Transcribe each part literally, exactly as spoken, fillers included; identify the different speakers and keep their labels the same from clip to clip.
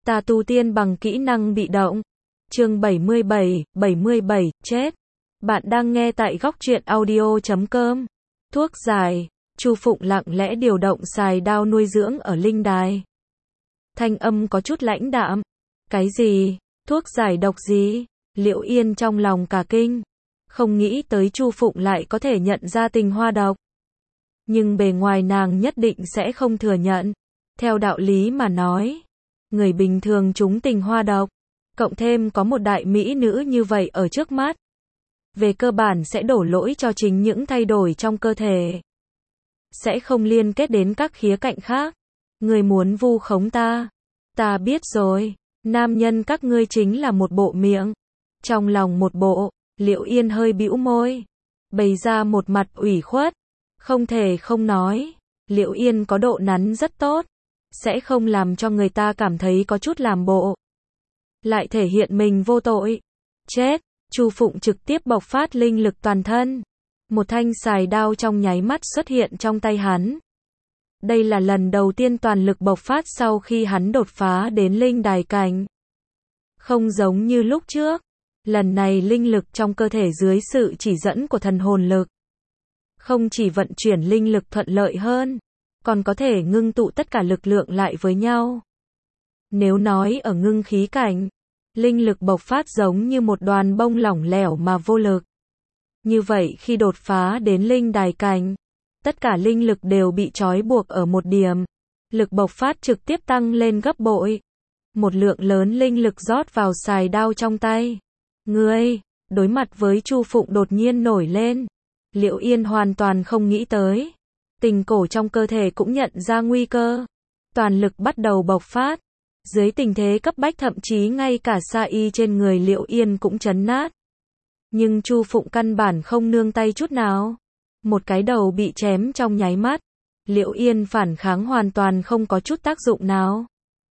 Speaker 1: Ta tu tiên bằng kỹ năng bị động. Chương bảy mươi bảy, bảy mươi bảy, chết. Bạn đang nghe tại góc truyện audio chấm com. Thuốc giải. Chu Phụng lặng lẽ điều động xài đao nuôi dưỡng ở linh đài. Thanh âm có chút lãnh đạm. Cái gì? Thuốc giải độc gì? Liễu Yên trong lòng cả kinh. Không nghĩ tới Chu Phụng lại có thể nhận ra tinh hoa độc. Nhưng bề ngoài nàng nhất định sẽ không thừa nhận. Theo đạo lý mà nói, người bình thường trúng tinh hoa độc, cộng thêm có một đại mỹ nữ như vậy ở trước mắt, về cơ bản sẽ đổ lỗi cho chính những thay đổi trong cơ thể, sẽ không liên kết đến các khía cạnh khác. Người muốn vu khống ta, ta biết rồi, nam nhân các ngươi chính là một bộ miệng. Trong lòng một bộ, Liễu Yên hơi bĩu môi, bày ra một mặt ủy khuất. Không thể không nói, Liễu Yên có độ nắn rất tốt, sẽ không làm cho người ta cảm thấy có chút làm bộ, lại thể hiện mình vô tội. Chết. Chu Phụng trực tiếp bộc phát linh lực toàn thân. Một thanh xài đao trong nháy mắt xuất hiện trong tay hắn. Đây là lần đầu tiên toàn lực bộc phát sau khi hắn đột phá đến linh đài cảnh. Không giống như lúc trước, lần này linh lực trong cơ thể dưới sự chỉ dẫn của thần hồn lực, không chỉ vận chuyển linh lực thuận lợi hơn, còn có thể ngưng tụ tất cả lực lượng lại với nhau. Nếu nói ở ngưng khí cảnh, linh lực bộc phát giống như một đoàn bông lỏng lẻo mà vô lực. Như vậy khi đột phá đến linh đài cảnh, tất cả linh lực đều bị trói buộc ở một điểm. Lực bộc phát trực tiếp tăng lên gấp bội. Một lượng lớn linh lực rót vào xài đao trong tay. Ngươi, đối mặt với Chu Phụng đột nhiên nổi lên, Liễu Yên hoàn toàn không nghĩ tới. Tình cổ trong cơ thể cũng nhận ra nguy cơ. Toàn lực bắt đầu bộc phát. Dưới tình thế cấp bách thậm chí ngay cả sa y trên người Liễu Yên cũng chấn nát. Nhưng Chu Phụng căn bản không nương tay chút nào. Một cái đầu bị chém trong nháy mắt. Liễu Yên phản kháng hoàn toàn không có chút tác dụng nào.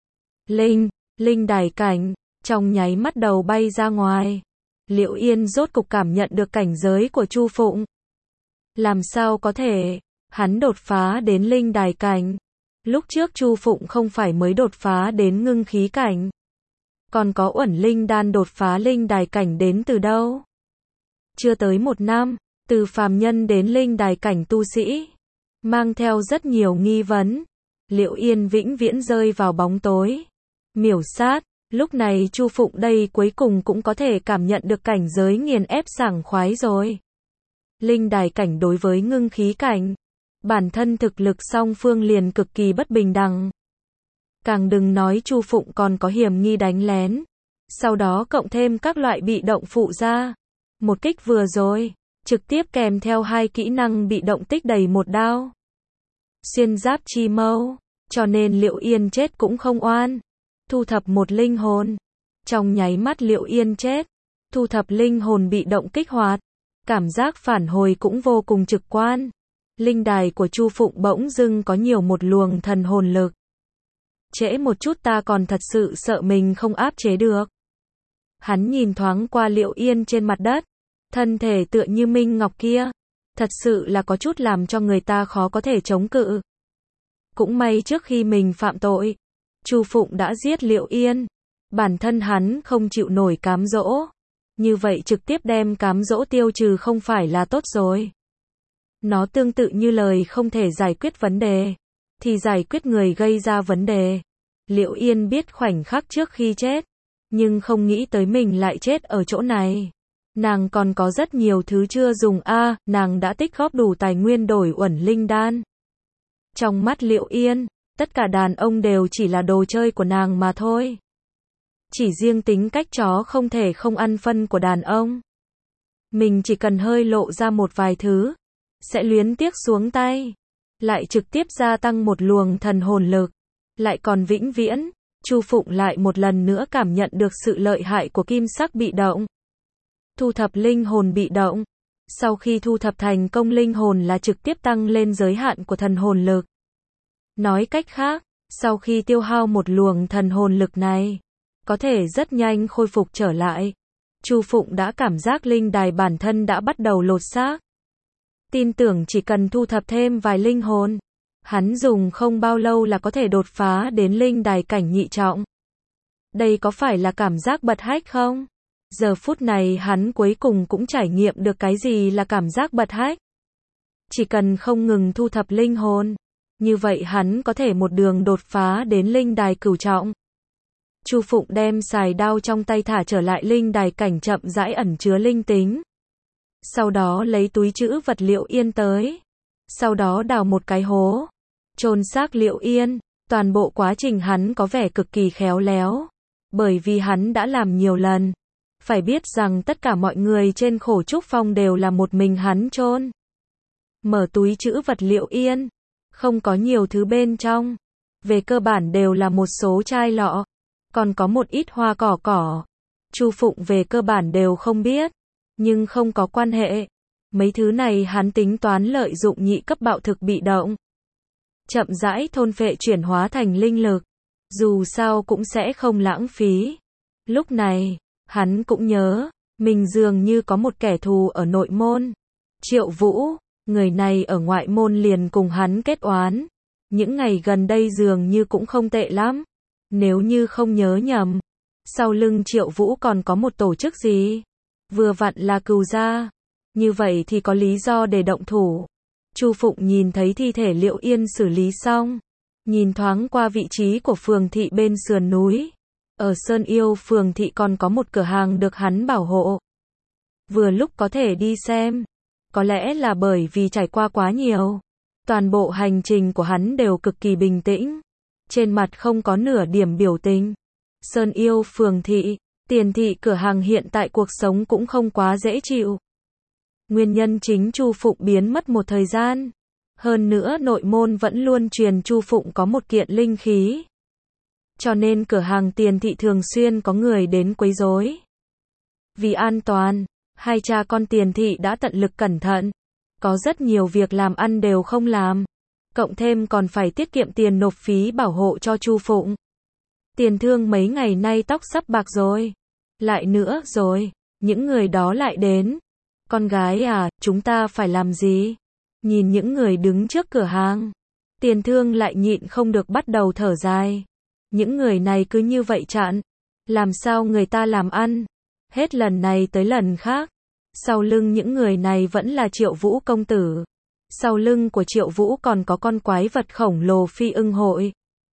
Speaker 1: Linh, linh đài cảnh, trong nháy mắt đầu bay ra ngoài. Liễu Yên rốt cục cảm nhận được cảnh giới của Chu Phụng. Làm sao có thể, hắn đột phá đến linh đài cảnh. Lúc trước Chu Phụng không phải mới đột phá đến ngưng khí cảnh. Còn có Uẩn Linh Đan đột phá linh đài cảnh đến từ đâu? Chưa tới một năm, từ phàm nhân đến linh đài cảnh tu sĩ. Mang theo rất nhiều nghi vấn. Liễu Yên vĩnh viễn rơi vào bóng tối. Miểu sát, lúc này Chu Phụng đây cuối cùng cũng có thể cảm nhận được cảnh giới nghiền ép sảng khoái rồi. Linh đài cảnh đối với ngưng khí cảnh, bản thân thực lực song phương liền cực kỳ bất bình đẳng. Càng đừng nói Chu Phụng còn có hiểm nghi đánh lén. Sau đó cộng thêm các loại bị động phụ ra. Một kích vừa rồi, trực tiếp kèm theo hai kỹ năng bị động tích đầy một đao. Xuyên giáp chi mâu, cho nên Liễu Yên chết cũng không oan. Thu thập một linh hồn. Trong nháy mắt Liễu Yên chết. Thu thập linh hồn bị động kích hoạt. Cảm giác phản hồi cũng vô cùng trực quan. Linh đài của Chu Phụng bỗng dưng có nhiều một luồng thần hồn lực. Trễ một chút ta còn thật sự sợ mình không áp chế được. Hắn nhìn thoáng qua Liễu Yên trên mặt đất. Thân thể tựa như minh ngọc kia. Thật sự là có chút làm cho người ta khó có thể chống cự. Cũng may trước khi mình phạm tội, Chu Phụng đã giết Liễu Yên. Bản thân hắn không chịu nổi cám dỗ. Như vậy trực tiếp đem cám dỗ tiêu trừ không phải là tốt rồi. Nó tương tự như lời không thể giải quyết vấn đề, thì giải quyết người gây ra vấn đề. Liễu Yên biết khoảnh khắc trước khi chết, nhưng không nghĩ tới mình lại chết ở chỗ này. Nàng còn có rất nhiều thứ chưa dùng a, à, nàng đã tích góp đủ tài nguyên đổi Uẩn Linh Đan. Trong mắt Liễu Yên, tất cả đàn ông đều chỉ là đồ chơi của nàng mà thôi. Chỉ riêng tính cách chó không thể không ăn phân của đàn ông. Mình chỉ cần hơi lộ ra một vài thứ, sẽ luyến tiếc xuống tay. Lại trực tiếp gia tăng một luồng thần hồn lực. Lại còn vĩnh viễn. Chu Phụng lại một lần nữa cảm nhận được sự lợi hại của kim sắc bị động. Thu thập linh hồn bị động. Sau khi thu thập thành công linh hồn là trực tiếp tăng lên giới hạn của thần hồn lực. Nói cách khác, sau khi tiêu hao một luồng thần hồn lực này, có thể rất nhanh khôi phục trở lại. Chu Phụng đã cảm giác linh đài bản thân đã bắt đầu lột xác. Tin tưởng chỉ cần thu thập thêm vài linh hồn, hắn dùng không bao lâu là có thể đột phá đến linh đài cảnh nhị trọng. Đây có phải là cảm giác bật hách không? Giờ phút này hắn cuối cùng cũng trải nghiệm được cái gì là cảm giác bật hách. Chỉ cần không ngừng thu thập linh hồn, như vậy hắn có thể một đường đột phá đến linh đài cửu trọng. Chu Phụng đem xài đao trong tay thả trở lại linh đài cảnh chậm rãi ẩn chứa linh tính. Sau đó lấy túi trữ vật Liệu Yên tới. Sau đó đào một cái hố, chôn xác Liệu Yên. Toàn bộ quá trình hắn có vẻ cực kỳ khéo léo, bởi vì hắn đã làm nhiều lần. Phải biết rằng tất cả mọi người trên Khổ Trúc Phong đều là một mình hắn chôn. Mở túi trữ vật Liệu Yên, không có nhiều thứ bên trong. Về cơ bản đều là một số chai lọ, còn có một ít hoa cỏ cỏ. Chu Phụng về cơ bản đều không biết, nhưng không có quan hệ. Mấy thứ này hắn tính toán lợi dụng nhị cấp bạo thực bị động. Chậm rãi thôn phệ chuyển hóa thành linh lực. Dù sao cũng sẽ không lãng phí. Lúc này, hắn cũng nhớ, mình dường như có một kẻ thù ở nội môn. Triệu Vũ, người này ở ngoại môn liền cùng hắn kết oán. Những ngày gần đây dường như cũng không tệ lắm. Nếu như không nhớ nhầm, sau lưng Triệu Vũ còn có một tổ chức gì? Vừa vặn là Cừu gia. Như vậy thì có lý do để động thủ. Chu Phụng nhìn thấy thi thể Liệu Yên xử lý xong, nhìn thoáng qua vị trí của phường thị bên sườn núi. Ở Sơn Yêu phường thị còn có một cửa hàng được hắn bảo hộ. Vừa lúc có thể đi xem. Có lẽ là bởi vì trải qua quá nhiều. Toàn bộ hành trình của hắn đều cực kỳ bình tĩnh. Trên mặt không có nửa điểm biểu tình. Sơn Yêu phường thị, Tiền thị cửa hàng hiện tại cuộc sống cũng không quá dễ chịu. Nguyên nhân chính Chu Phụng biến mất một thời gian. Hơn nữa nội môn vẫn luôn truyền Chu Phụng có một kiện linh khí. Cho nên cửa hàng Tiền thị thường xuyên có người đến quấy rối. Vì an toàn, hai cha con Tiền thị đã tận lực cẩn thận. Có rất nhiều việc làm ăn đều không làm. Cộng thêm còn phải tiết kiệm tiền nộp phí bảo hộ cho Chu Phụng. Tiền thương mấy ngày nay tóc sắp bạc rồi. Lại nữa rồi, những người đó lại đến. Con gái à, chúng ta phải làm gì? Nhìn những người đứng trước cửa hàng. Tiền thương lại nhịn không được bắt đầu thở dài. Những người này cứ như vậy chặn. Làm sao người ta làm ăn? Hết lần này tới lần khác. Sau lưng những người này vẫn là Triệu Vũ công tử. Sau lưng của Triệu Vũ còn có con quái vật khổng lồ Phi Ưng hội.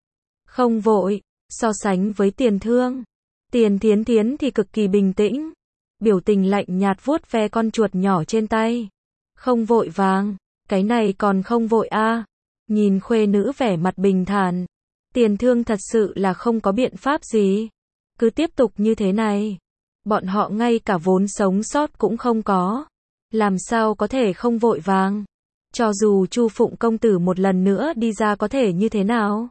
Speaker 1: Không vội, so sánh với Tiền thương. Tiền Thiến Thiến thì cực kỳ bình tĩnh. Biểu tình lạnh nhạt vuốt ve con chuột nhỏ trên tay. Không vội vàng, cái này còn không vội a. À. Nhìn khuê nữ vẻ mặt bình thản. Tiền thương thật sự là không có biện pháp gì. Cứ tiếp tục như thế này. Bọn họ ngay cả vốn sống sót cũng không có. Làm sao có thể không vội vàng. Cho dù Chu Phụng công tử một lần nữa đi ra có thể như thế nào.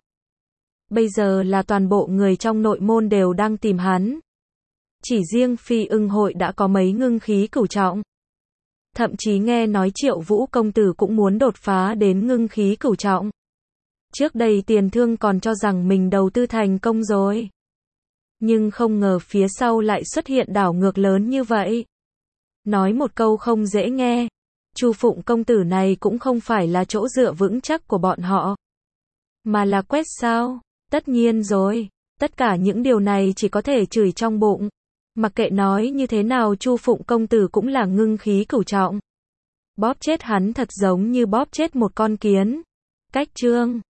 Speaker 1: Bây giờ là toàn bộ người trong nội môn đều đang tìm hắn. Chỉ riêng Phi Ưng hội đã có mấy ngưng khí cửu trọng. Thậm chí nghe nói Triệu Vũ công tử cũng muốn đột phá đến ngưng khí cửu trọng. Trước đây Tiền thương còn cho rằng mình đầu tư thành công rồi. Nhưng không ngờ phía sau lại xuất hiện đảo ngược lớn như vậy. Nói một câu không dễ nghe. Chu Phụng công tử này cũng không phải là chỗ dựa vững chắc của bọn họ. Mà là quét sao? Tất nhiên rồi. Tất cả những điều này chỉ có thể chửi trong bụng. Mặc kệ nói như thế nào Chu Phụng công tử cũng là ngưng khí cửu trọng. Bóp chết hắn thật giống như bóp chết một con kiến. Cách chương